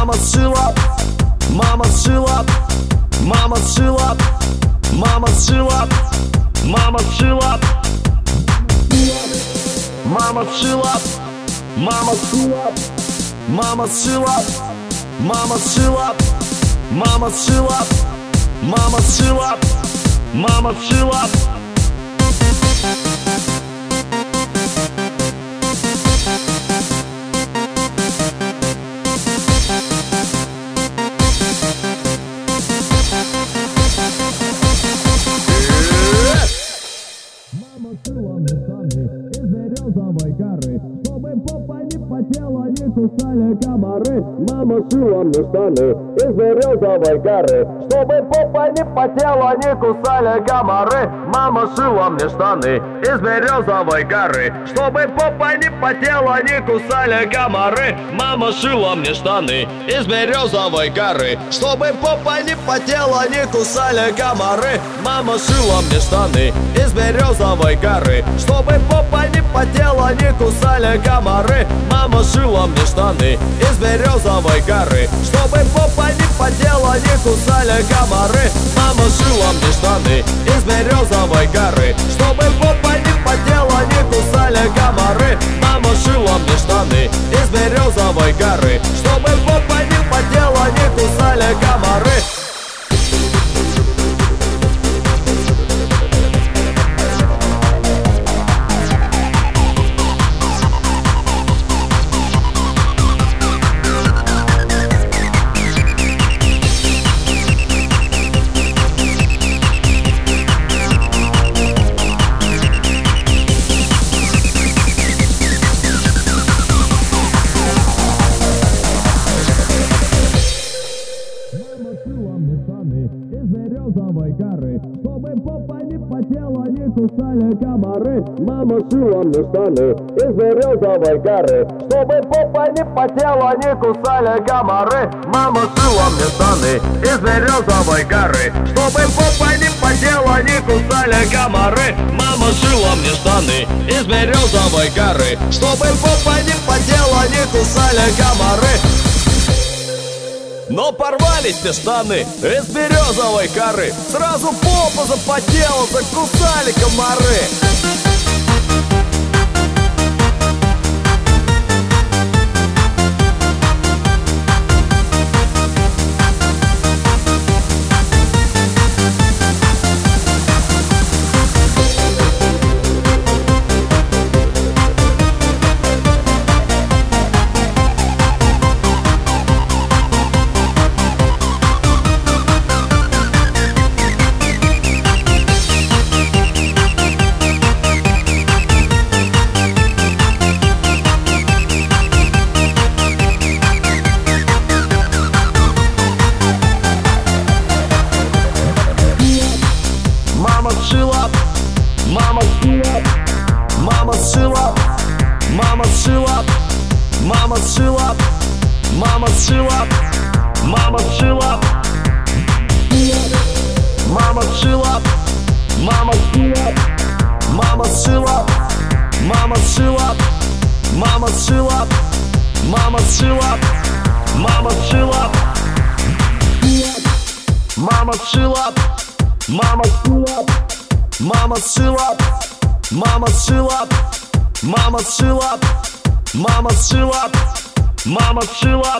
Mama сшила, мама сшила, мама сшила, мама сшила, мама сшила, мама сшила, мама сшила, мама сшила, мама сшила, мама сшила, мама сшила, мама сшила. Мама шила мне штаны из березовой коры, чтобы попа не потела, не кусали комары. Мама шила мне штаны из березовой коры, чтобы попа не потела, не кусали комары. Мама шила мне штаны из березовой коры, чтобы попа не потела, не кусали комары. Мама шила мне штаны из березовой коры, чтобы попа не потела, не кусали комары. Мама шила мне штаны из березовой коры, чтобы попа не потела, не кусали комары. Мама шила мне штаны из березовой коры, чтобы попа не потела, не кусали комары. Мама шила мне штаны из березовой коры, чтобы попа не потела, не кусали комары. Мама шила мне штаны из березовой коры, чтобы попа не потела, не кусали комары. Из березовой коры, чтобы попа не потела, не кусали комары. Мама шила мне штаны из березовой коры, чтобы попа не потела, не кусали комары. Мама шила мне штаны из березовой коры, чтобы попа не потела, не кусали комары. Мама шила мне штаны из березовой коры, чтобы попа не потела, не кусали комары. Но порвались те штаны из березовой коры, сразу попа запотела, закусали комары. Мама сшила, мама сшила, мама сшила, мама сшила, мама сшила, мама сшила, мама сшила, мама сшила, мама сшила, мама сшила, мама сшила, мама сшила, мама сшила, мама сшила, мама сшила. Мама сшила, мама сшила, мама сшила, мама сшила, мама сшила, мама сшила,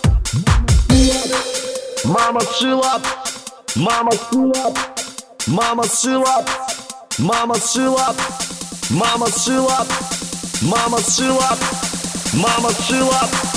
мама сшила, мама сшила, мама сшила, мама сшила, мама сшила, мама сшила, мама сшила.